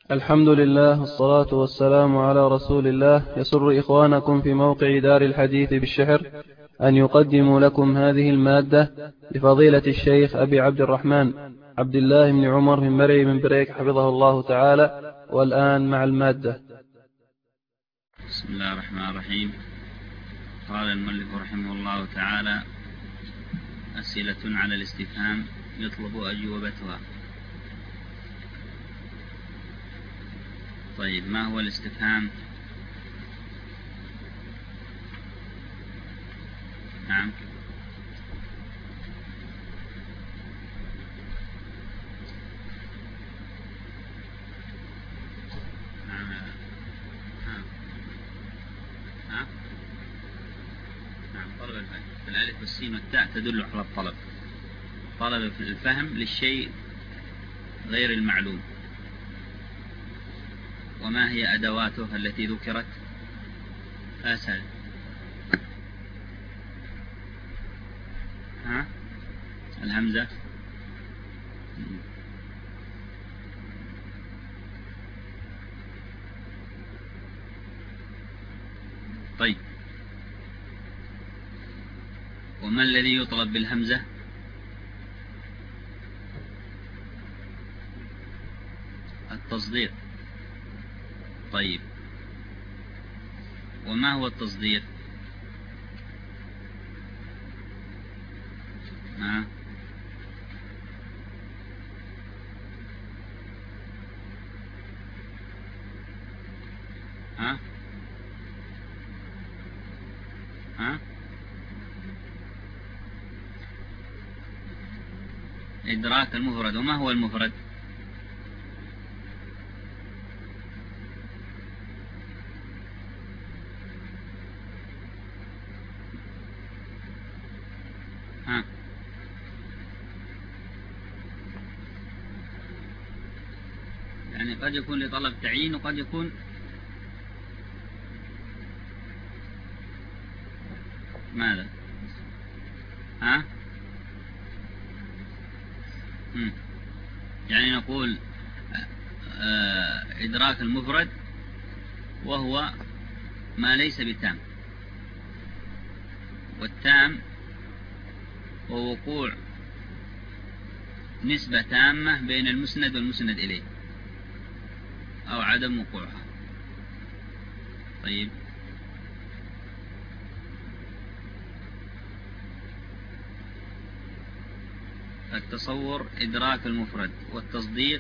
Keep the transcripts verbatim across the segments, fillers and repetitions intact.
الحمد لله والصلاة والسلام على رسول الله. يسر إخوانكم في موقع دار الحديث بالشحر أن يقدموا لكم هذه المادة لفضيلة الشيخ أبي عبد الرحمن عبد الله بن عمر بن مري بن بريك حفظه الله تعالى. والآن مع المادة. بسم الله الرحمن الرحيم. قال المؤلف رحمه الله تعالى: أسئلة على الاستفهام يطلب أجوبتها. طيب، ما هو الاستفهام؟ نعم. نعم. ها. ها. نعم. طلب الفهم. الألف والسين والتاء تدل على الطلب. طلب الفهم للشيء غير المعلوم. وما هي أدواته التي ذكرت؟ أسأل. ها؟ الهمزة. طيب، وما الذي يطلب بالهمزة؟ التصديق. طيب، وما هو التصديق؟ ها؟ ها؟ ها؟ إدراك المفرد. وما هو المفرد؟ ها؟ يعني قد يكون لطلب تعيين وقد يكون ماذا؟ ها؟ مم. يعني نقول إدراك المفرد وهو ما ليس بتام، والتام هو وقوع نسبة تامة بين المسند والمسند إليه أو عدم وقوعها. طيب، التصور إدراك المفرد، والتصديق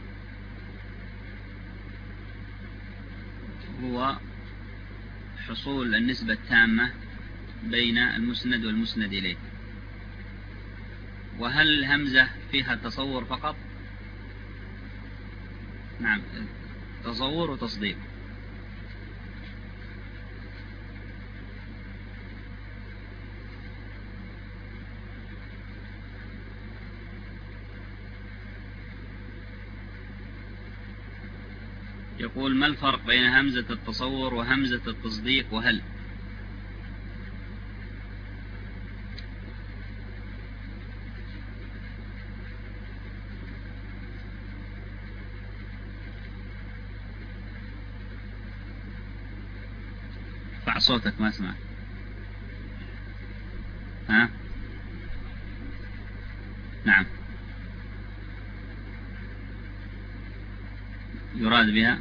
هو حصول النسبة التامة بين المسند والمسند إليه. وهل الهمزة فيها تصور فقط؟ نعم، تصور وتصديق. يقول: ما الفرق بين همزة التصور وهمزة التصديق وهل؟ ارفع صوتك ما اسمع. ها؟ نعم. يراد بها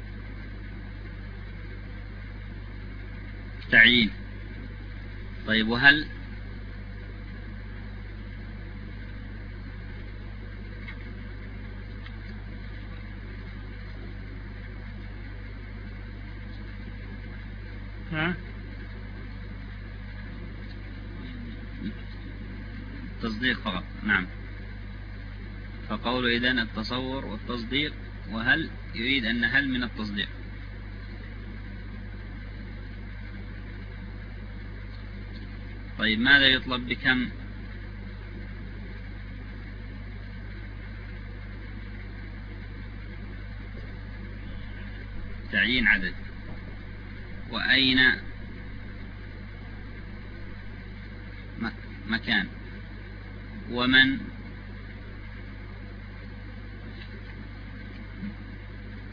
تعيين. طيب، وهل؟ ها؟ تصديق فقط. نعم. فقول إذن التصور والتصديق، وهل يريد أن هل من التصديق. طيب، ماذا يطلب بكم؟ تعيين عدد. وأين مكان؟ ومن؟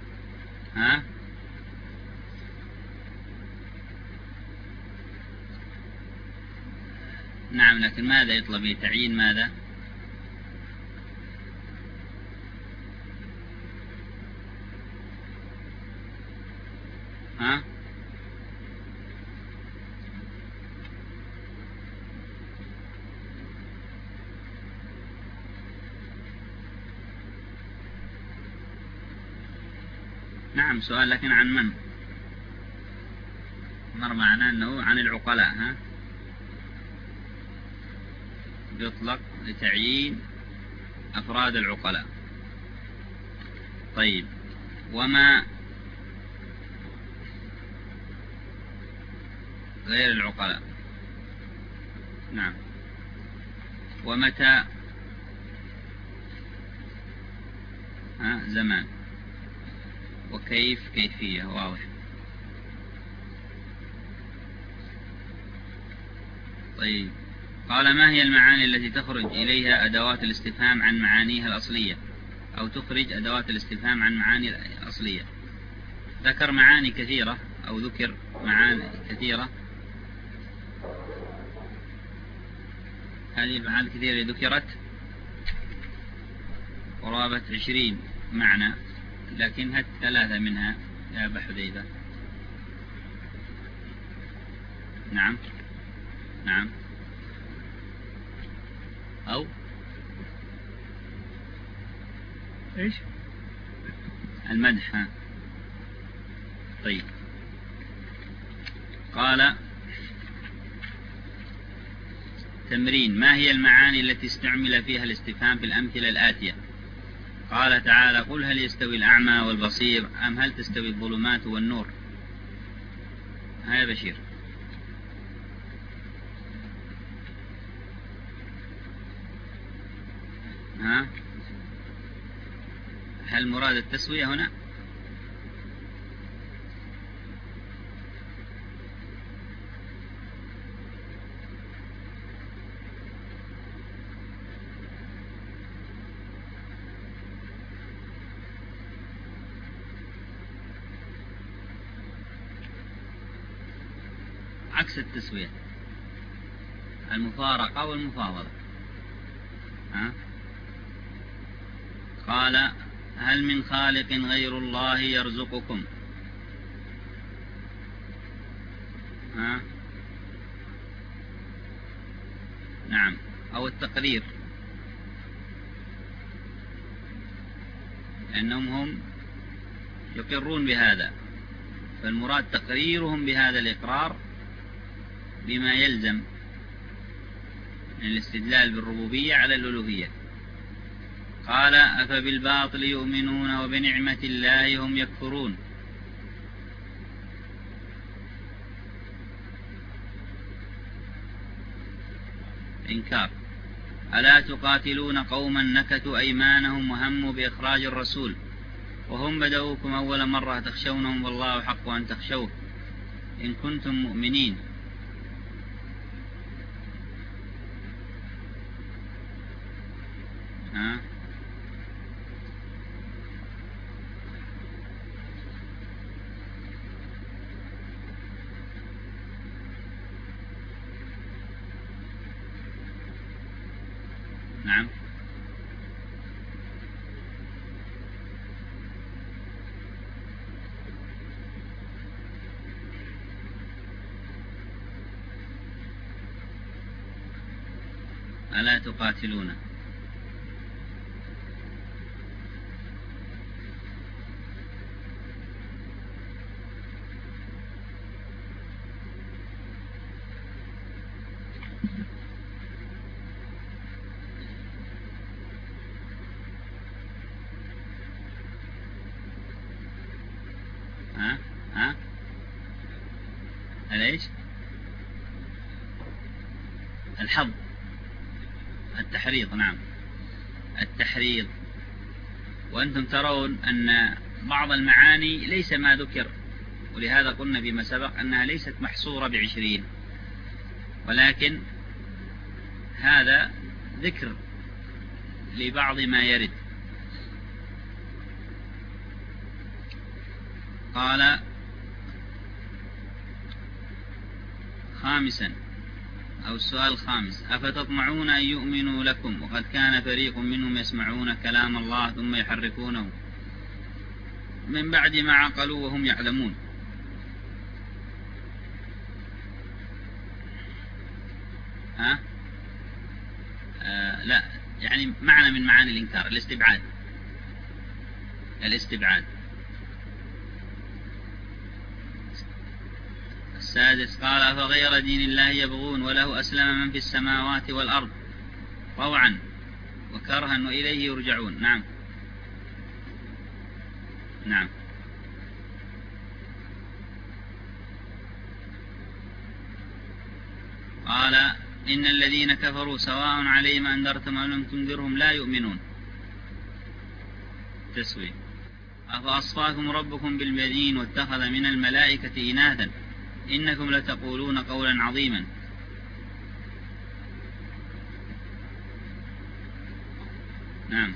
ها؟ نعم، لكن ماذا يطلب؟ تعيين ماذا؟ ها؟ نعم سؤال، لكن عن من؟ مر معنا أنه عن العقلاء. ها؟ يطلق لتعيين أفراد العقلاء. طيب، وما غير العقلاء؟ نعم. ومتى؟ ها؟ زمان. وكيف؟ كيفية. واضح. طيب، قال ما هي المعاني التي تخرج إليها أدوات الاستفهام عن معانيها الأصلية، أو تخرج أدوات الاستفهام عن معاني الأصلية؟ ذكر معاني كثيرة، أو ذكر معاني كثيرة. هذه المعاني الكثيرة ذكرت قرابة عشرين معنى، لكن هات ثلاثة منها يا أبا حذيفة. نعم نعم. أو إيش؟ المدح. طيب، قال تمرين: ما هي المعاني التي استعمل فيها الاستفهام في الأمثلة الآتية؟ قال تعالى: قل هل يستوي الأعمى والبصير أم هل تستوي الظلمات والنور؟ هيا بشير. ها؟ هل مراد التسوية هنا؟ عكس التسوية، المفارقة والمفاضلة. ها؟ قال: هل من خالق غير الله يرزقكم؟ ها؟ نعم. أو التقرير، لأنهم هم يقرون بهذا، فالمراد تقريرهم بهذا الإقرار بما يلزم من الاستدلال بالربوبية على الألوهية. قال: أفبالباطل يؤمنون وبنعمة الله هم يكفرون. إنكار. ألا تقاتلون قوما نكثوا أيمانهم وهموا بإخراج الرسول وهم بدؤوكم أول مرة تخشونهم والله حق أن تخشوه إن كنتم مؤمنين. ها؟ نعم. ألا تقاتلون. ها؟ ها؟ أليش؟ الحظ، التحريض. نعم، التحريض. وأنتم ترون أن بعض المعاني ليس ما ذكر، ولهذا قلنا فيما سبق أنها ليست محصورة بعشرين، ولكن هذا ذكر لبعض ما يرد. قال خامسا أو السؤال الخامس: أفتطمعون أن يؤمنوا لكم وقد كان فريق منهم يسمعون كلام الله ثم يحرفونه من بعد ما عقلوا وهم يعلمون؟ ها؟ آه لا، يعني معنى من معاني الإنكار الاستبعاد. الاستبعاد. السادس: قال: أفغير دين الله يبغون وله أسلم من في السماوات والأرض طوعا وكرها وإليه يرجعون. نعم نعم. قال: إن الذين كفروا سواء عليهم أنذرتم أم لم تنذرهم لا يؤمنون. تسوي: أفأصفاكم ربكم بالبنين واتخذ من الملائكة إناثا إنكم لتقولون قولا عظيما. نعم.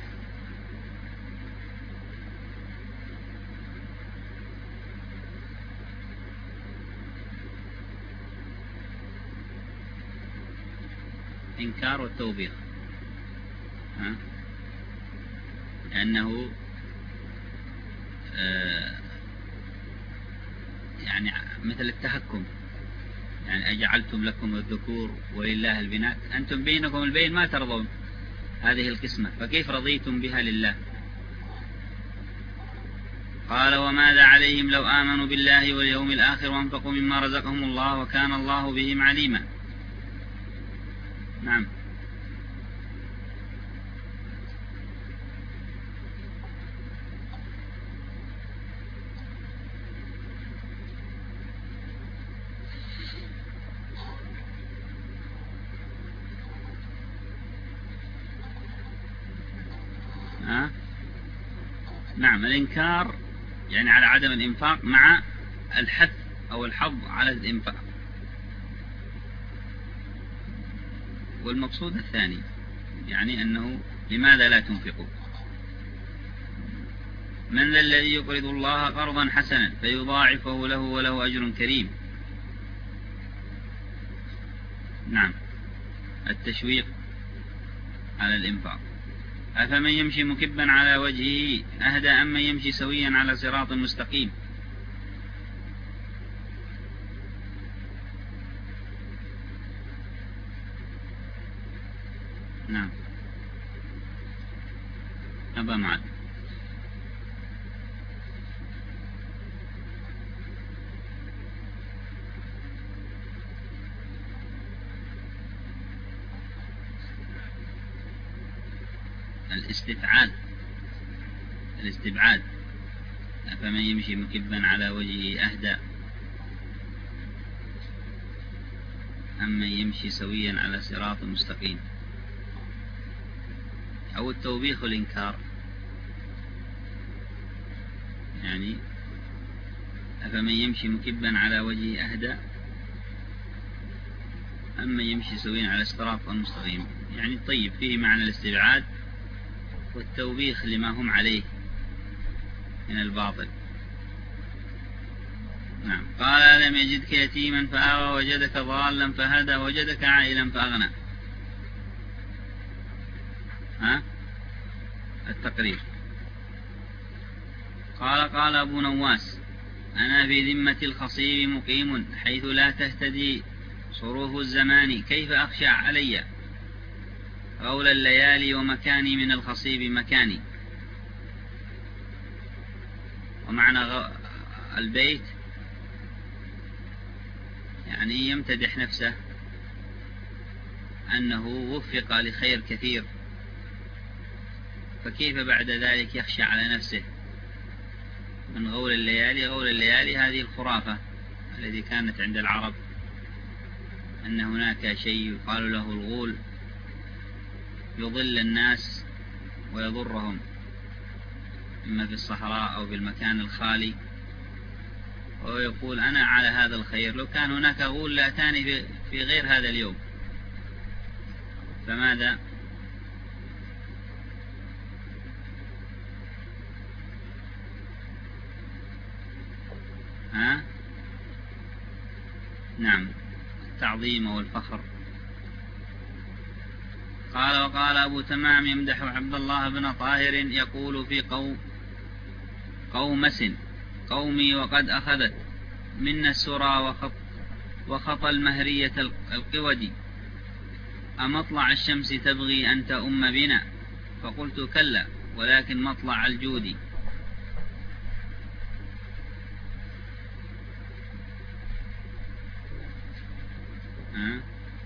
إنكار والتوبيخ، ها؟ لأنه آه يعني مثل التحكم، يعني أجعلتم لكم الذكور ولله البنات، أنتم بينكم البين ما ترضون هذه القسمة، فكيف رضيتم بها لله؟ قال: وماذا عليهم لو آمنوا بالله واليوم الآخر وانفقوا مما رزقهم الله وكان الله بهم عليما. نعم. ها؟ نعم. الإنكار يعني على عدم الإنفاق مع الحث أو الحظ على الإنفاق، والمقصود الثاني يعني أنه لماذا لا تنفقوا؟ من ذا الذي يقرض الله قرضا حسنا فيضاعفه له وله أجر كريم. نعم. التشويق على الإنفاق. أفمن يمشي مكبا على وجهه أهدى أم من يمشي سويا على صراط مستقيم. نعم. أبا معاذ. الاستبعاد. الاستبعاد. أفمن يمشي مكبا على وجهه أهدى أم من يمشي سويا على صراط مستقيم. أو التوبيخ والإنكار، يعني أفمن يمشي مكبا على وجهه أهدى أم من يمشي سويا على صراط مستقيم، يعني طيب فيه معنى الاستبعاد والتوبيخ لما هم عليه من الباطل. نعم. قال: ألم يجدك يتيما فآوى وجدك ضالا فهدى وجدك عائلا فأغنى. ها؟ التقرير. قال: قال أبو نواس: أنا في ذمة الخصيب مقيم حيث لا تهتدي صروف الزمان كيف أخشى علي غول الليالي ومكاني من الخصيب مكاني. ومعنى البيت يعني يمتدح نفسه أنه وفق لخير كثير، فكيف بعد ذلك يخشى على نفسه من غول الليالي. غول الليالي هذه الخرافة التي كانت عند العرب، أن هناك شيء يقال له الغول يضل الناس ويضرهم إما في الصحراء أو بالمكان الخالي، ويقول أنا على هذا الخير، لو كان هناك غول لأتاني في غير هذا اليوم. فماذا؟ ها؟ نعم، التعظيم والفخر. قال وقال أبو تمام يمدح عبد الله بن طاهر يقول في قوم قومس قومي وقد أخذت منا السرى وخط, وخط المهرية القودي أمطلع الشمس تبغي أن تؤم بنا؟ فقلت كلا ولكن مطلع الجود. ها؟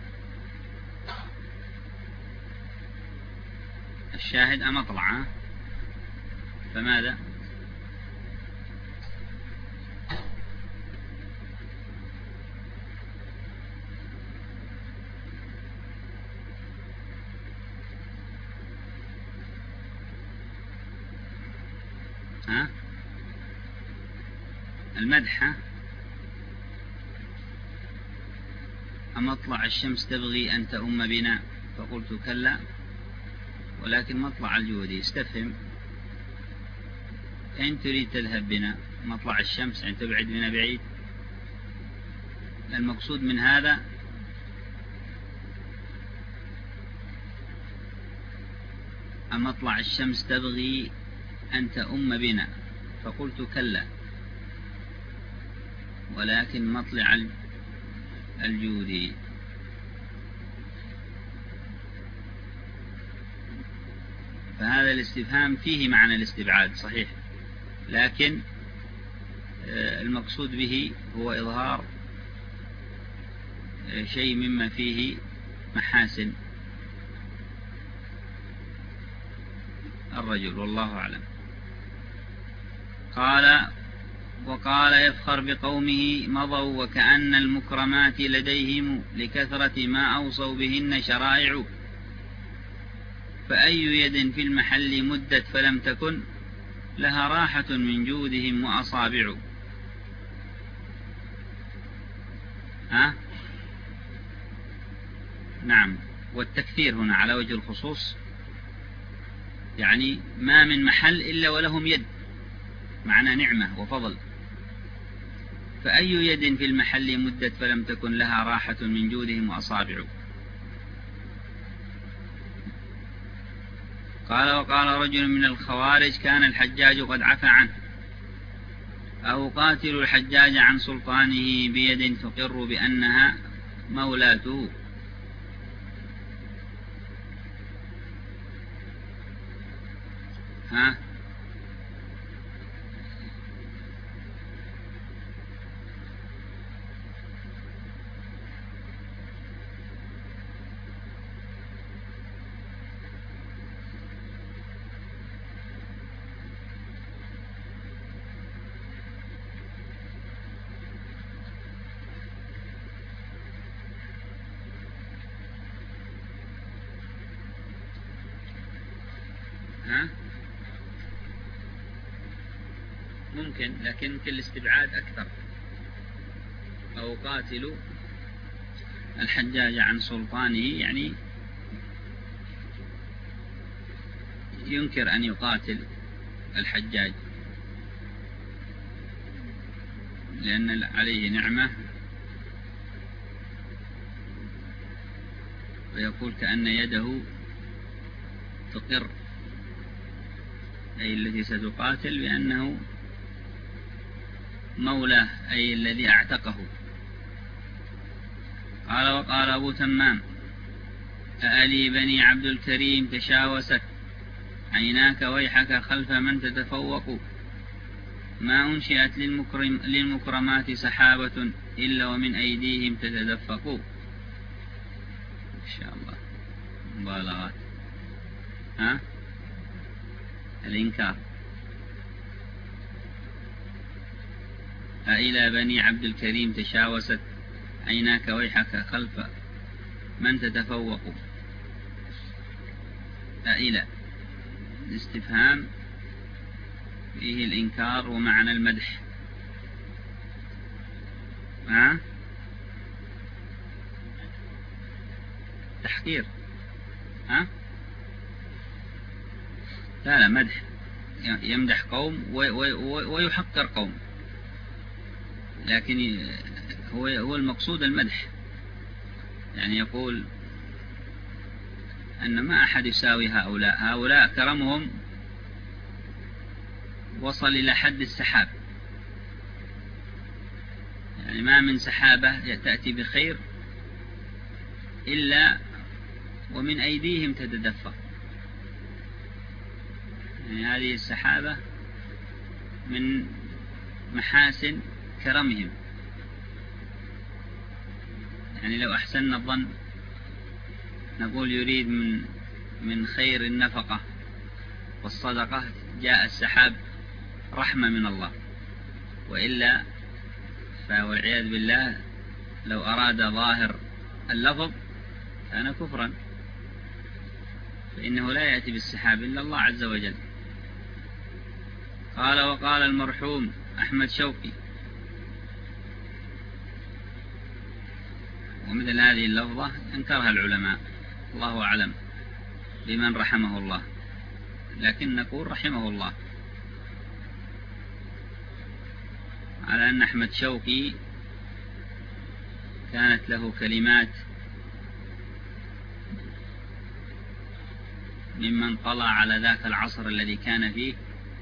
الشاهد أمطلع، فماذا؟ ها؟ المدح. أمطلع الشمس تبغي أن تؤم بنا؟ فقلت كلا ولكن مطلع الجود. استفهم، أين تريد تذهب بنا؟ مطلع الشمس يعني تبعد بنا بعيد؟ المقصود من هذا أمطلع الشمس تبغي أن تؤم بنا؟ فقلت كلا ولكن مطلع الجود. فهذا الاستفهام فيه معنى الاستبعاد صحيح، لكن المقصود به هو إظهار شيء مما فيه محاسن الرجل، والله أعلم. قال وقال يفخر بقومه مضوا وكأن المكرمات لديهم لكثرة ما أوصوا بهن شرائع، فأي يد في المحل مدت فلم تكن لها راحة من جودهم وأصابع. ها؟ نعم، والتكثير هنا على وجه الخصوص، يعني ما من محل إلا ولهم يد، معنى نعمة وفضل. فأي يد في المحل مدت فلم تكن لها راحة من جودهم وأصابع. قال وقال رجل من الخوارج كان الحجاج قد عفى عنه، أو قاتل الحجاج عن سلطانه بيد تقر بأنها مولاته. ها؟ ها؟ ممكن، لكن في الاستبعاد أكثر. أو قاتل الحجاج عن سلطانه يعني ينكر أن يقاتل الحجاج لأن عليه نعمة، ويقول كأن يده تقر، أي التي ستقاتل، بأنه مولاه أي الذي أعتقه. قال وقال أبو تمام أألي بني عبد الكريم تشاوست عيناك ويحك خلف من تتفوق، ما أنشئت للمكرم للمكرمات سحابة إلا ومن أيديهم تتدفق. إن شاء الله مبالغات. ها؟ الإنكار. أإلى بني عبد الكريم تشاوست عيناك ويحك خلف من تتفوق. أإلى الاستفهام فيه الإنكار ومعنى المدح. ها؟ تحقير. ها؟ لا لا، مدح، يمدح قوم ويحقر قوم. لكن هو هو المقصود المدح، يعني يقول أن ما أحد يساوي هؤلاء، هؤلاء كرمهم وصل إلى حد السحاب، يعني ما من سحابة تأتي بخير إلا ومن أيديهم تتدفق، يعني هذه السحابة من محاسن كرمهم. يعني لو أحسننا الظن نقول يريد من من خير النفقة والصدقة جاء السحاب رحمة من الله، وإلا فوالعياذ بالله لو أراد ظاهر اللفظ كان كفرا، فإنه لا يأتي بالسحاب إلا الله عز وجل. قال وقال المرحوم أحمد شوقي، ومثل هذه اللفظة انكرها العلماء، الله أعلم بمن رحمه الله، لكن نقول رحمه الله، على أن أحمد شوقي كانت له كلمات ممن طلع على ذاك العصر الذي كان فيه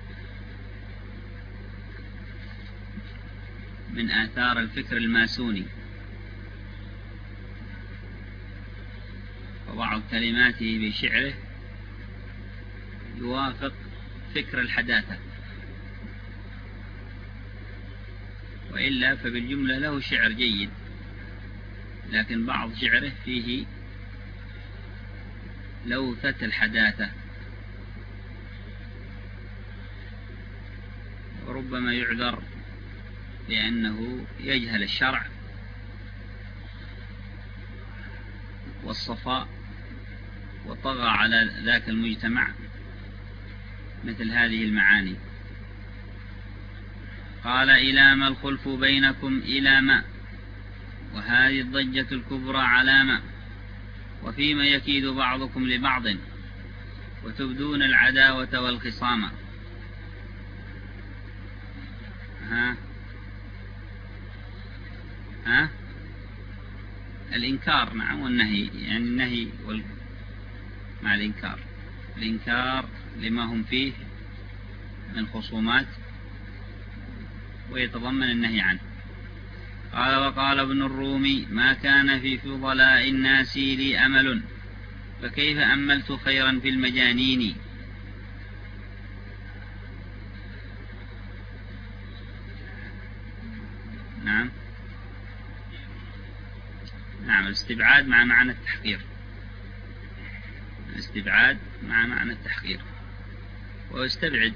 من آثار الفكر الماسوني، وبعض كلماته بشعره يوافق فكر الحداثة، وإلا فبالجملة له شعر جيد، لكن بعض شعره فيه لوثة الحداثة، وربما يعذر لأنه يجهل الشرع والصفاء وطغى على ذاك المجتمع مثل هذه المعاني. قال إلى ما الخلف بينكم إلى ما، وهذه الضجة الكبرى علامة، وفيما يكيد بعضكم لبعض وتبدون العداوة والخصام. ها ها الإنكار، نعم، والنهي، يعني النهي وال... مع الإنكار، الإنكار لما هم فيه من خصومات ويتضمن النهي عنه. قال وقال ابن الرومي ما كان في فضلاء الناس لي أمل، فكيف أملت خيرا في المجانين. نعم نعم الاستبعاد مع معنى التحقير، الاستبعاد مع معنى التحقير، ويستبعد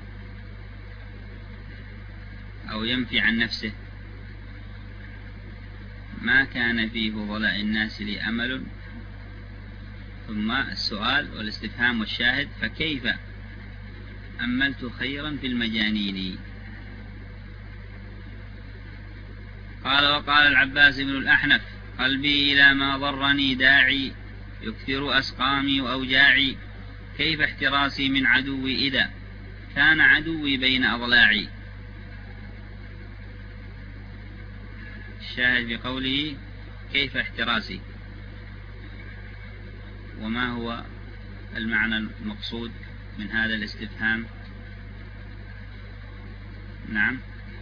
أو ينفي عن نفسه. ما كان في فضلاء الناس لي أمل، ثم السؤال والاستفهام والشاهد فكيف أملت خيرا في المجانين. قال وقال العباس بن الأحنف قلبي إلى ما ضرني داعي، يكثر أسقامي وأوجاعي، كيف احتراسي من عدوي إذا كان عدوي بين أضلاعي. الشاهد بقوله كيف احتراسي، وما هو المعنى المقصود من هذا الاستفهام؟ نعم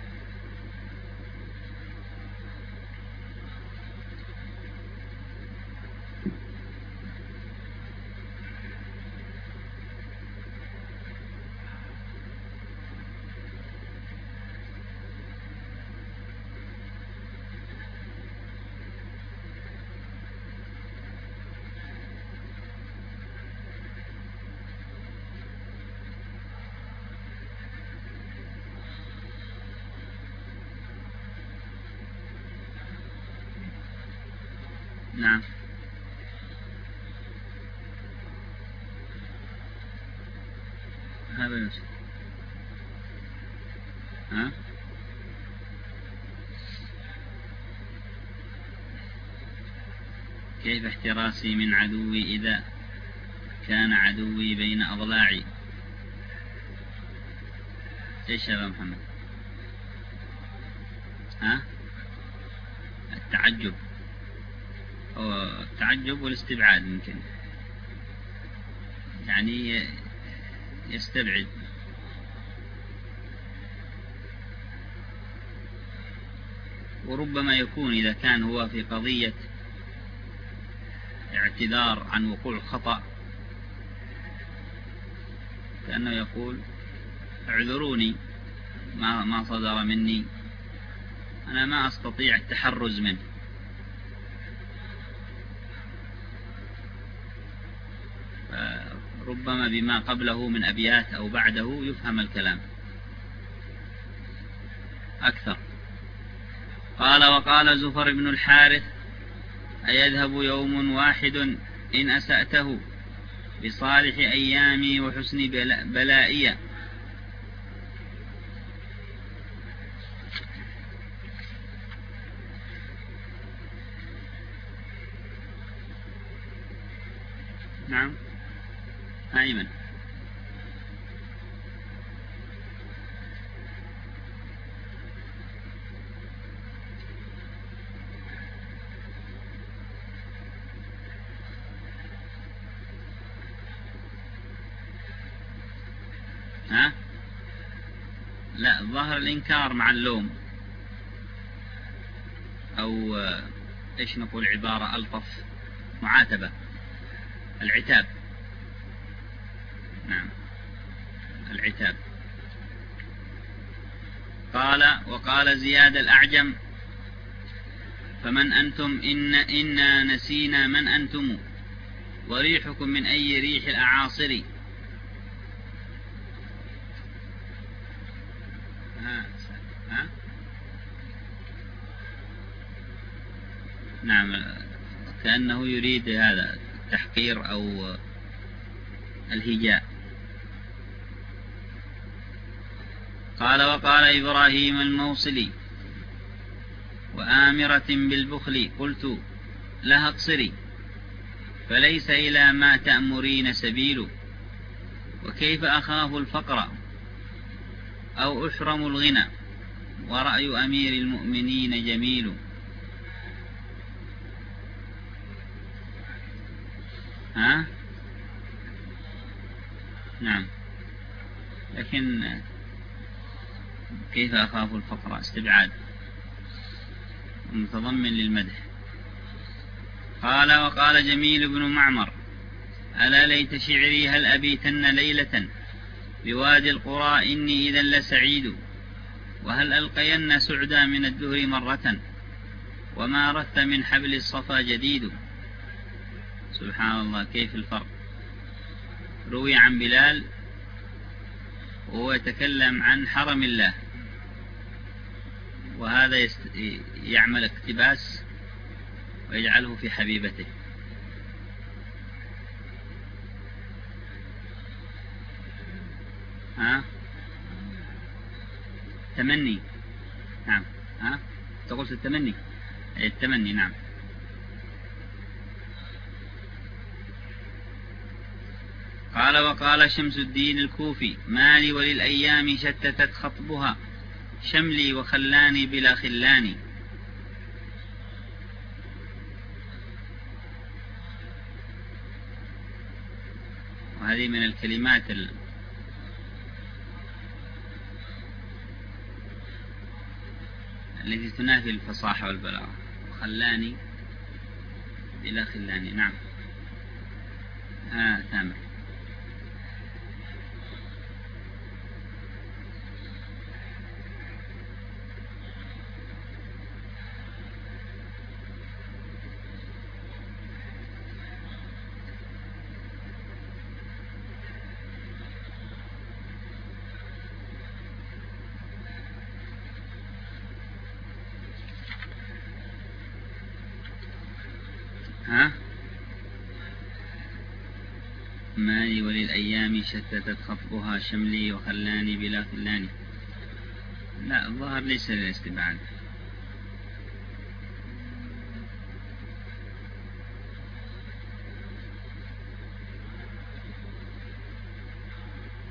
نعم هذا نفسه. ها كيف احتراسي من عدوي إذا كان عدوي بين أضلاعي. ايش يا محمد؟ ها التعجب أو التعجب والاستبعاد ممكن، يعني يستبعد. وربما يكون إذا كان هو في قضية اعتذار عن وقوع خطأ كأنه يقول اعذروني ما ما صدر مني، أنا ما أستطيع التحرز منه. ربما بما قبله من أبيات أو بعده يفهم الكلام أكثر. قال وقال زفر بن الحارث أيذهب يوم واحد إن أسأته بصالح أيامي وحسن بلائي. نعم أيمن. ها لا، ظهر الإنكار مع اللوم، أو إيش نقول عبارة ألطف، معاتبة، العتاب. نعم العتاب. قال وقال زياد الأعجم فمن أنتم إن إنا نسينا من أنتم وريحكم من أي ريح الأعاصر. ها. ها؟ نعم كأنه يريد هذا التحقير أو الهجاء. قال وقال إبراهيم الموصلي وآمرة بالبخل قلت لها اقصري فليس إلى ما تأمرين سبيل، وكيف أخاف الفقر أو أحرم الغنى ورأي أمير المؤمنين جميل. ها؟ نعم، لكن كيف أخاف الفقر استبعاد متضمن للمدح. قال وقال جميل بن معمر ألا ليت شعري هل أبيتن ليلة بوادي القرى إني إذا لسعيد، وهل ألقين سعدا من الدهر مرة وما رث من حبل الصفا جديد. سبحان الله كيف الفرق. روي عن بلال وهو يتكلم عن حرم الله، وهذا يست... يعمل اقتباس ويجعله في حبيبته. ها؟ تمني. نعم. ها؟ تقول التمني. التمني نعم. قال وقال شمس الدين الكوفي مالي وللأيام شتتت خطبها شملي وخلاني بلا خلاني. وهذه من الكلمات ال... التي تنافي الفصاحة والبلاغة. خلاني بلا خلاني. نعم. ها تامر. ها؟ مالي وللأيام شتتت خطبها شملي وخلاني بلا خلاني. لا الظاهر ليس للاستبعاد.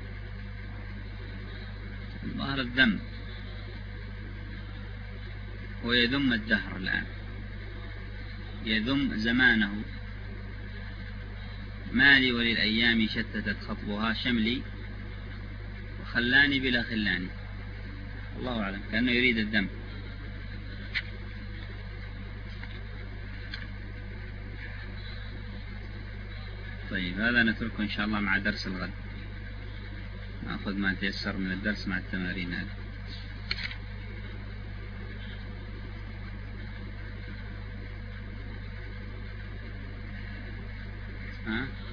الظاهر الذم. ويذم الدهر الآن، يذم زمانه. مالي وللأيام شتتت خطبها شملي وخلاني بلا خلاني. الله أعلم، كأنه يريد الذم. طيب هذا نتركه إن شاء الله مع درس الغد، نأخذ ما تيسر من الدرس مع التمارين هذه. ها